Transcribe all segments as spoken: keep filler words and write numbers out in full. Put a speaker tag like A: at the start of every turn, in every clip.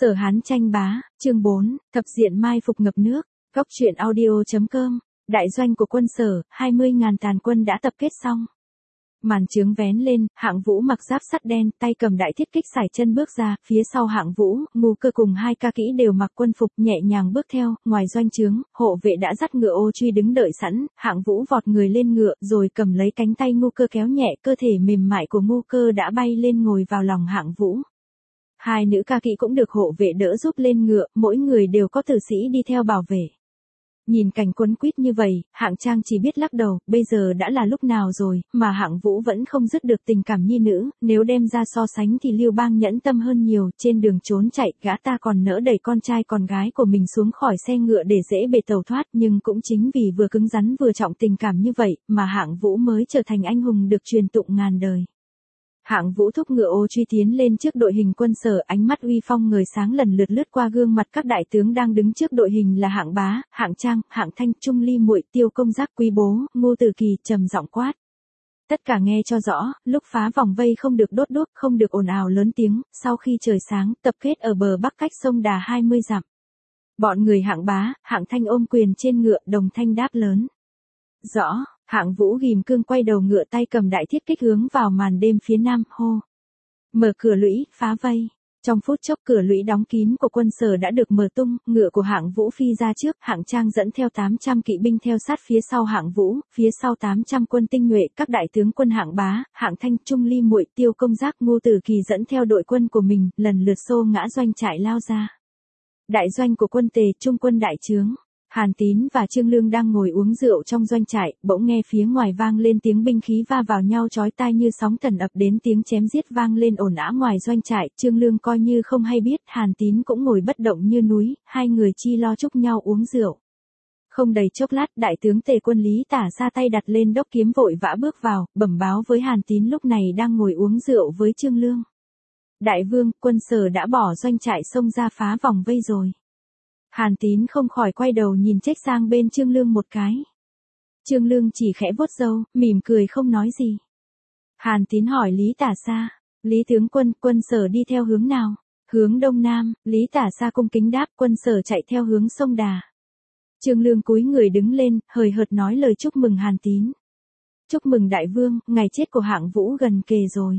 A: Sở Hán tranh bá, chương bốn, thập diện mai phục ngập nước, góc truyện audio.com, đại doanh của quân Sở, hai mươi ngàn tàn quân đã tập kết xong. Màn trướng vén lên, Hạng Vũ mặc giáp sắt đen, tay cầm đại thiết kích sải chân bước ra, phía sau Hạng Vũ, Ngu Cơ cùng hai ca kỹ đều mặc quân phục nhẹ nhàng bước theo, ngoài doanh trướng, hộ vệ đã dắt ngựa ô truy đứng đợi sẵn, Hạng Vũ vọt người lên ngựa rồi cầm lấy cánh tay Ngu Cơ kéo nhẹ, cơ thể mềm mại của Ngu Cơ đã bay lên ngồi vào lòng Hạng Vũ. Hai nữ ca kỵ cũng được hộ vệ đỡ giúp lên ngựa, mỗi người đều có tử sĩ đi theo bảo vệ. Nhìn cảnh quấn quýt như vậy, Hạng Trang chỉ biết lắc đầu, bây giờ đã là lúc nào rồi, mà Hạng Vũ vẫn không dứt được tình cảm nhi nữ, nếu đem ra so sánh thì Lưu Bang nhẫn tâm hơn nhiều, trên đường trốn chạy, gã ta còn nỡ đẩy con trai con gái của mình xuống khỏi xe ngựa để dễ bề tẩu thoát, nhưng cũng chính vì vừa cứng rắn vừa trọng tình cảm như vậy, mà Hạng Vũ mới trở thành anh hùng được truyền tụng ngàn đời. Hạng Vũ thúc ngựa ô truy tiến lên trước đội hình quân Sở, ánh mắt uy phong người sáng lần lượt lướt qua gương mặt các đại tướng đang đứng trước đội hình là Hạng Bá, Hạng Trang, Hạng Thanh, Trung Ly Muội, Tiêu Công Giác, Quý Bố, Ngô Tử Kỳ, trầm giọng quát. Tất cả nghe cho rõ, lúc phá vòng vây không được đốt đuốc, không được ồn ào lớn tiếng, sau khi trời sáng, tập kết ở bờ bắc cách sông Đà hai mươi dặm. Bọn người Hạng Bá, Hạng Thanh ôm quyền trên ngựa, đồng thanh đáp lớn. Rõ. Hạng Vũ ghim cương quay đầu ngựa, tay cầm đại thiết kích hướng vào màn đêm phía nam, hô. Mở cửa lũy, phá vây. Trong phút chốc cửa lũy đóng kín của quân Sở đã được mở tung, ngựa của Hạng Vũ phi ra trước, Hạng Trang dẫn theo tám trăm kỵ binh theo sát phía sau Hạng Vũ, phía sau tám trăm quân tinh nhuệ, các đại tướng quân Hạng Bá, Hạng Thanh, Trung Ly Muội, Tiêu Công Giác, Ngô Tử Kỳ dẫn theo đội quân của mình, lần lượt xô ngã doanh trại lao ra. Đại doanh của quân Tề, trung quân đại trướng. Hàn Tín và Trương Lương đang ngồi uống rượu trong doanh trại, bỗng nghe phía ngoài vang lên tiếng binh khí va vào nhau chói tai như sóng thần ập đến, tiếng chém giết vang lên ồn ào ngoài doanh trại, Trương Lương coi như không hay biết, Hàn Tín cũng ngồi bất động như núi, hai người chi lo chúc nhau uống rượu. Không đầy chốc lát, đại tướng Tề quân Lý Tả ra tay đặt lên đốc kiếm vội vã bước vào, bẩm báo với Hàn Tín lúc này đang ngồi uống rượu với Trương Lương. Đại vương, quân Sở đã bỏ doanh trại xông ra phá vòng vây rồi. Hàn Tín không khỏi quay đầu nhìn trách sang bên Trương Lương một cái. Trương Lương chỉ khẽ vuốt râu, mỉm cười không nói gì. Hàn Tín hỏi Lý Tả Sa, Lý tướng quân, quân Sở đi theo hướng nào? Hướng đông nam, Lý Tả Sa cung kính đáp, quân Sở chạy theo hướng sông Đà. Trương Lương cúi người đứng lên, hời hợt nói lời chúc mừng Hàn Tín. Chúc mừng đại vương, ngày chết của Hạng Vũ gần kề rồi.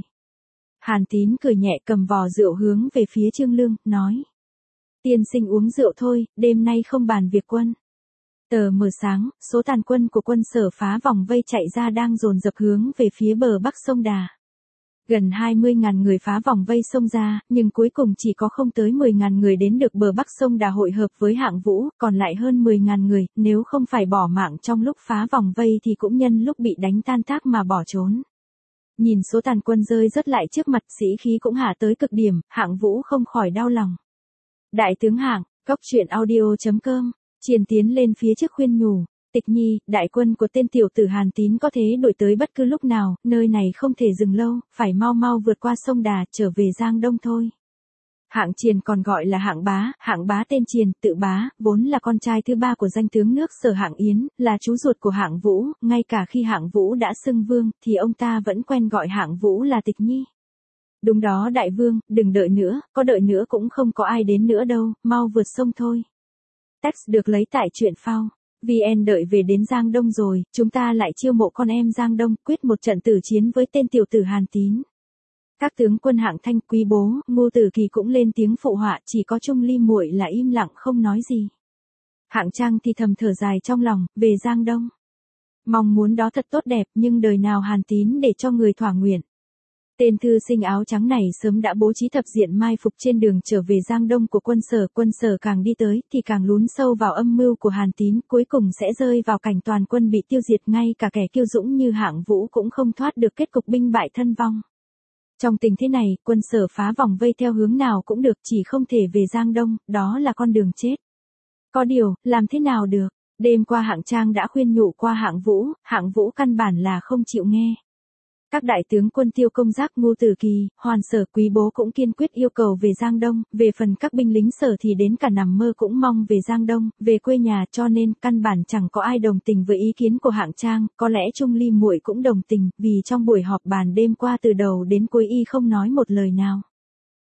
A: Hàn Tín cười nhẹ cầm vò rượu hướng về phía Trương Lương, nói. Tiên sinh uống rượu thôi, đêm nay không bàn việc quân. Tờ mờ sáng, số tàn quân của quân Sở phá vòng vây chạy ra đang dồn dập hướng về phía bờ bắc sông Đà. Gần hai mươi ngàn người phá vòng vây sông ra, nhưng cuối cùng chỉ có không tới mười ngàn người đến được bờ bắc sông Đà hội hợp với Hạng Vũ, còn lại hơn mười ngàn người, nếu không phải bỏ mạng trong lúc phá vòng vây thì cũng nhân lúc bị đánh tan tác mà bỏ trốn. Nhìn số tàn quân rơi rớt lại trước mặt, sĩ khí cũng hạ tới cực điểm, Hạng Vũ không khỏi đau lòng. Đại tướng Hạng, góc truyện audio.com, Triền tiến lên phía trước khuyên nhủ, Tịch Nhi, đại quân của tên tiểu tử Hàn Tín có thể đuổi tới bất cứ lúc nào, nơi này không thể dừng lâu, phải mau mau vượt qua sông Đà, trở về Giang Đông thôi. Hạng Triền còn gọi là Hạng Bá, Hạng Bá tên Triền, tự Bá, vốn là con trai thứ ba của danh tướng nước Sở Hạng Yến, là chú ruột của Hạng Vũ, ngay cả khi Hạng Vũ đã xưng vương, thì ông ta vẫn quen gọi Hạng Vũ là Tịch Nhi. Đúng đó đại vương, đừng đợi nữa, có đợi nữa cũng không có ai đến nữa đâu, mau vượt sông thôi. Text được lấy tại truyện phao. vê en đợi về đến Giang Đông rồi, chúng ta lại chiêu mộ con em Giang Đông, quyết một trận tử chiến với tên tiểu tử Hàn Tín. Các tướng quân Hạng Thanh, Quý Bố, Ngô Tử Kỳ cũng lên tiếng phụ họa, chỉ có Trung Ly Muội là im lặng không nói gì. Hạng Trang thì thầm thở dài trong lòng, về Giang Đông. Mong muốn đó thật tốt đẹp, nhưng đời nào Hàn Tín để cho người thỏa nguyện. Tên thư sinh áo trắng này sớm đã bố trí thập diện mai phục trên đường trở về Giang Đông của quân Sở, quân Sở càng đi tới thì càng lún sâu vào âm mưu của Hàn Tín, cuối cùng sẽ rơi vào cảnh toàn quân bị tiêu diệt, ngay cả kẻ kiêu dũng như Hạng Vũ cũng không thoát được kết cục binh bại thân vong. Trong tình thế này, quân Sở phá vòng vây theo hướng nào cũng được, chỉ không thể về Giang Đông, đó là con đường chết. Có điều, làm thế nào được? Đêm qua Hạng Trang đã khuyên nhủ qua Hạng Vũ, Hạng Vũ căn bản là không chịu nghe. Các đại tướng quân Tiêu Công Giác, Ngô Tử Kỳ, Hoàn Sở, Quý Bố cũng kiên quyết yêu cầu về Giang Đông, về phần các binh lính Sở thì đến cả nằm mơ cũng mong về Giang Đông, về quê nhà, cho nên căn bản chẳng có ai đồng tình với ý kiến của Hạng Trang, có lẽ Trung Ly Muội cũng đồng tình, vì trong buổi họp bàn đêm qua từ đầu đến cuối y không nói một lời nào.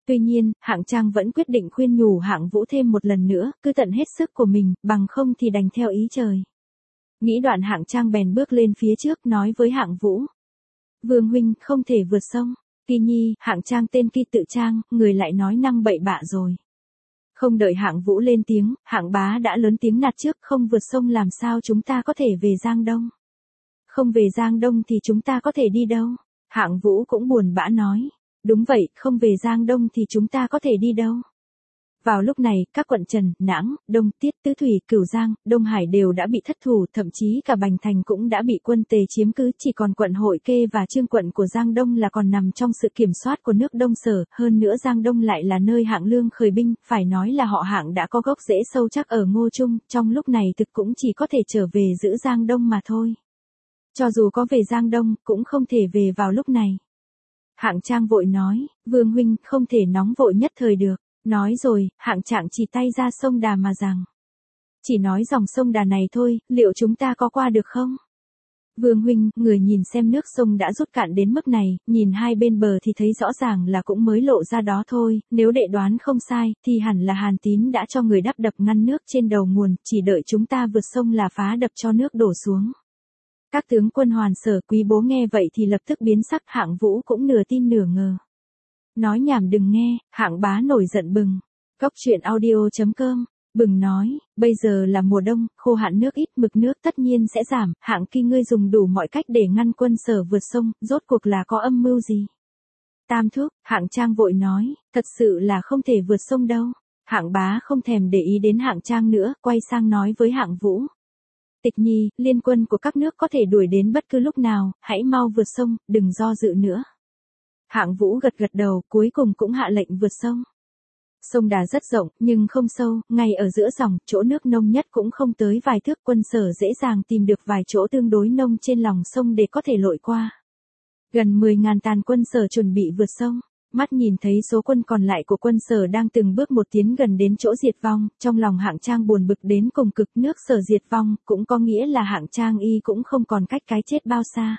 A: Tuy nhiên, Hạng Trang vẫn quyết định khuyên nhủ Hạng Vũ thêm một lần nữa, cứ tận hết sức của mình, bằng không thì đành theo ý trời. Nghĩ đoạn Hạng Trang bèn bước lên phía trước nói với Hạng Vũ. Vương huynh không thể vượt sông. Kỳ nhi, Hạng Trang tên Kỳ tự trang, người lại nói năng bậy bạ rồi. Không đợi Hạng Vũ lên tiếng, Hạng bá đã lớn tiếng nạt trước, không vượt sông làm sao chúng ta có thể về Giang Đông. Không về Giang Đông thì chúng ta có thể đi đâu? Hạng Vũ cũng buồn bã nói. Đúng vậy, không về Giang Đông thì chúng ta có thể đi đâu? Vào lúc này, các quận Trần, Nãng, Đông Tiết, Tứ Thủy, Cửu Giang, Đông Hải đều đã bị thất thủ, thậm chí cả Bành Thành cũng đã bị quân Tề chiếm cứ, chỉ còn quận Hội Kê và Chương quận của Giang Đông là còn nằm trong sự kiểm soát của nước Đông Sở, hơn nữa Giang Đông lại là nơi Hạng Lương khởi binh, phải nói là họ Hạng đã có gốc rễ sâu chắc ở Ngô Trung, trong lúc này thực cũng chỉ có thể trở về giữ Giang Đông mà thôi. Cho dù có về Giang Đông, cũng không thể về vào lúc này. Hạng Trang vội nói, Vương huynh không thể nóng vội nhất thời được. Nói rồi, Hạng Trạng chỉ tay ra sông Đà mà rằng. Chỉ nói dòng sông Đà này thôi, liệu chúng ta có qua được không? Vương huynh, người nhìn xem nước sông đã rút cạn đến mức này, nhìn hai bên bờ thì thấy rõ ràng là cũng mới lộ ra đó thôi, nếu đệ đoán không sai, thì hẳn là Hàn Tín đã cho người đắp đập ngăn nước trên đầu nguồn, chỉ đợi chúng ta vượt sông là phá đập cho nước đổ xuống. Các tướng quân Hoàn Sở Quý Bố nghe vậy thì lập tức biến sắc, Hạng Vũ cũng nửa tin nửa ngờ. Nói nhảm đừng nghe, Hạng bá nổi giận bừng. Cốc truyện audio chấm com, bừng nói, bây giờ là mùa đông, khô hạn nước ít, mực nước tất nhiên sẽ giảm, Hạng Kỳ ngươi dùng đủ mọi cách để ngăn quân Sở vượt sông, rốt cuộc là có âm mưu gì? Tam thúc, Hạng Trang vội nói, thật sự là không thể vượt sông đâu. Hạng bá không thèm để ý đến Hạng Trang nữa, quay sang nói với Hạng Vũ. Tịch nhi, liên quân của các nước có thể đuổi đến bất cứ lúc nào, hãy mau vượt sông, đừng do dự nữa. Hạng Vũ gật gật đầu, cuối cùng cũng hạ lệnh vượt sông. Sông Đà rất rộng, nhưng không sâu, ngay ở giữa dòng, chỗ nước nông nhất cũng không tới vài thước, quân Sở dễ dàng tìm được vài chỗ tương đối nông trên lòng sông để có thể lội qua. Gần mười ngàn tàn quân Sở chuẩn bị vượt sông. Mắt nhìn thấy số quân còn lại của quân Sở đang từng bước một tiến gần đến chỗ diệt vong, trong lòng Hạng Trang buồn bực đến cùng cực, nước Sở diệt vong, cũng có nghĩa là Hạng Trang y cũng không còn cách cái chết bao xa.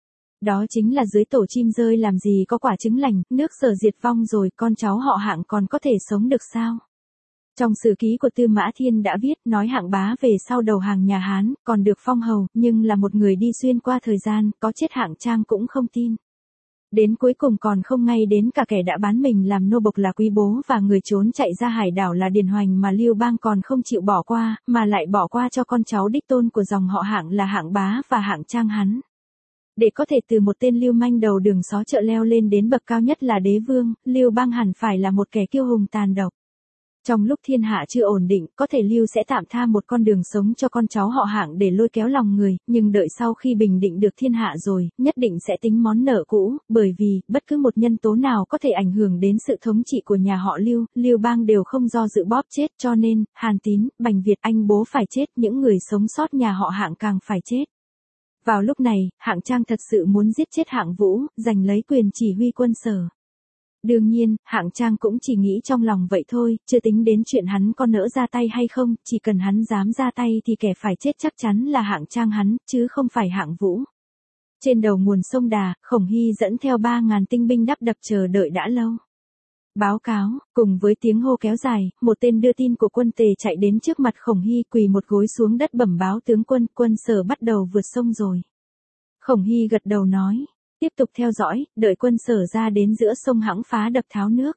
A: Đó chính là dưới tổ chim rơi làm gì có quả trứng lành, nước Sở diệt vong rồi, con cháu họ Hạng còn có thể sống được sao? Trong sử ký của Tư Mã Thiên đã viết, nói Hạng bá về sau đầu hàng nhà Hán, còn được phong hầu, nhưng là một người đi xuyên qua thời gian, có chết Hạng Trang cũng không tin. Đến cuối cùng còn không ngay đến cả kẻ đã bán mình làm nô bộc là Quý Bố và người trốn chạy ra hải đảo là Điền Hoành mà Lưu Bang còn không chịu bỏ qua, mà lại bỏ qua cho con cháu đích tôn của dòng họ Hạng là Hạng bá và Hạng Trang hắn. Để có thể từ một tên lưu manh đầu đường xó chợ leo lên đến bậc cao nhất là đế vương, Lưu Bang hẳn phải là một kẻ kiêu hùng tàn độc. Trong lúc thiên hạ chưa ổn định, có thể Lưu sẽ tạm tha một con đường sống cho con cháu họ Hạng để lôi kéo lòng người, nhưng đợi sau khi bình định được thiên hạ rồi, nhất định sẽ tính món nợ cũ, bởi vì, bất cứ một nhân tố nào có thể ảnh hưởng đến sự thống trị của nhà họ Lưu, Lưu Bang đều không do dự bóp chết, cho nên, Hàn Tín, Bành Việt anh bố phải chết, những người sống sót nhà họ Hạng càng phải chết. Vào lúc này, Hạng Trang thật sự muốn giết chết Hạng Vũ, giành lấy quyền chỉ huy quân Sở. Đương nhiên, Hạng Trang cũng chỉ nghĩ trong lòng vậy thôi, chưa tính đến chuyện hắn có nỡ ra tay hay không, chỉ cần hắn dám ra tay thì kẻ phải chết chắc chắn là Hạng Trang hắn, chứ không phải Hạng Vũ. Trên đầu nguồn sông Đà, Khổng Hy dẫn theo ba ngàn tinh binh đắp đập chờ đợi đã lâu. Báo cáo, cùng với tiếng hô kéo dài, một tên đưa tin của quân Tề chạy đến trước mặt Khổng Hy quỳ một gối xuống đất bẩm báo tướng quân, quân Sở bắt đầu vượt sông rồi. Khổng Hy gật đầu nói, tiếp tục theo dõi, đợi quân Sở ra đến giữa sông hẵng phá đập tháo nước.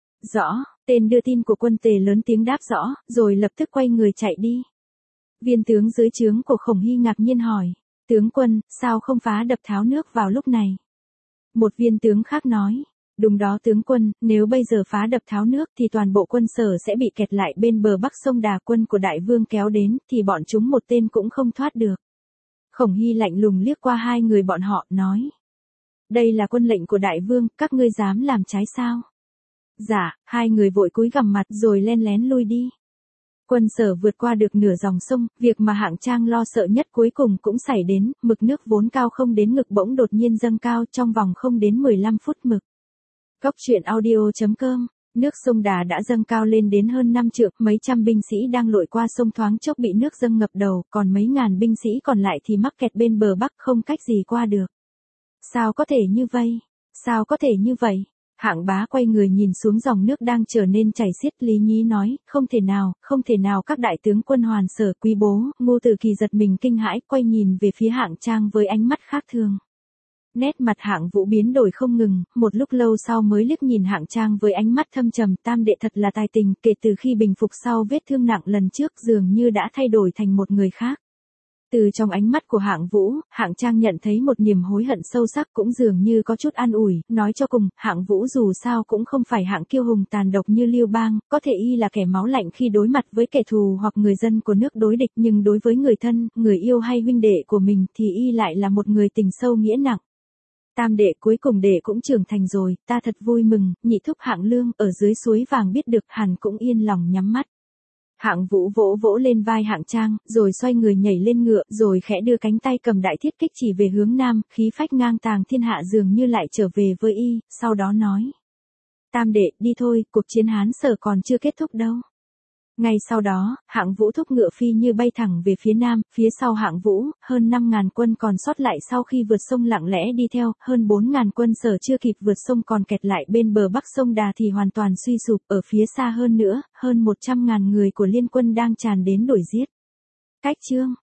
A: Rõ, tên đưa tin của quân Tề lớn tiếng đáp rõ, rồi lập tức quay người chạy đi. Viên tướng dưới trướng của Khổng Hy ngạc nhiên hỏi, tướng quân, sao không phá đập tháo nước vào lúc này? Một viên tướng khác nói, đúng đó tướng quân, nếu bây giờ phá đập tháo nước thì toàn bộ quân Sở sẽ bị kẹt lại bên bờ bắc sông Đà, quân của đại vương kéo đến, thì bọn chúng một tên cũng không thoát được. Khổng Hy lạnh lùng liếc qua hai người bọn họ, nói. Đây là quân lệnh của đại vương, các ngươi dám làm trái sao? Dạ, hai người vội cúi gằm mặt rồi len lén lui đi. Quân Sở vượt qua được nửa dòng sông, việc mà Hạng Trang lo sợ nhất cuối cùng cũng xảy đến, mực nước vốn cao không đến ngực bỗng đột nhiên dâng cao trong vòng không đến mười lăm phút mực. Cốc truyện audio chấm com, nước sông Đà đã dâng cao lên đến hơn năm trượng, mấy trăm binh sĩ đang lội qua sông thoáng chốc bị nước dâng ngập đầu, còn mấy ngàn binh sĩ còn lại thì mắc kẹt bên bờ bắc không cách gì qua được. Sao có thể như vậy? Sao có thể như vậy? Hạng bá quay người nhìn xuống dòng nước đang trở nên chảy xiết, Lý Nhí nói, không thể nào, không thể nào. Các đại tướng quân Hoàn Sở, Quý Bố, Ngô Tử Kỳ giật mình kinh hãi, quay nhìn về phía Hạng Trang với ánh mắt khác thường. Nét mặt Hạng Vũ biến đổi không ngừng, một lúc lâu sau mới liếc nhìn Hạng Trang với ánh mắt thâm trầm, tam đệ thật là tài tình, kể từ khi bình phục sau vết thương nặng lần trước dường như đã thay đổi thành một người khác. Từ trong ánh mắt của Hạng Vũ, Hạng Trang nhận thấy một niềm hối hận sâu sắc, cũng dường như có chút an ủi, nói cho cùng, Hạng Vũ dù sao cũng không phải hạng kiêu hùng tàn độc như Lưu Bang, có thể y là kẻ máu lạnh khi đối mặt với kẻ thù hoặc người dân của nước đối địch, nhưng đối với người thân, người yêu hay huynh đệ của mình thì y lại là một người tình sâu nghĩa nặng. Tam đệ, cuối cùng đệ cũng trưởng thành rồi, ta thật vui mừng. Nhị thúc Hạng Lương ở dưới suối vàng biết được, hẳn cũng yên lòng nhắm mắt. Hạng Vũ vỗ vỗ lên vai Hạng Trang, rồi xoay người nhảy lên ngựa, rồi khẽ đưa cánh tay cầm đại thiết kích chỉ về hướng nam, khí phách ngang tàng thiên hạ dường như lại trở về với y, sau đó nói. Tam đệ, đi thôi, cuộc chiến Hán Sở còn chưa kết thúc đâu. Ngay sau đó, Hạng Vũ thúc ngựa phi như bay thẳng về phía nam, phía sau Hạng Vũ, hơn năm ngàn quân còn sót lại sau khi vượt sông lặng lẽ đi theo, hơn bốn ngàn quân Sở chưa kịp vượt sông còn kẹt lại bên bờ bắc sông Đà thì hoàn toàn suy sụp, ở phía xa hơn nữa, hơn một trăm ngàn người của liên quân đang tràn đến đuổi giết. Cách chương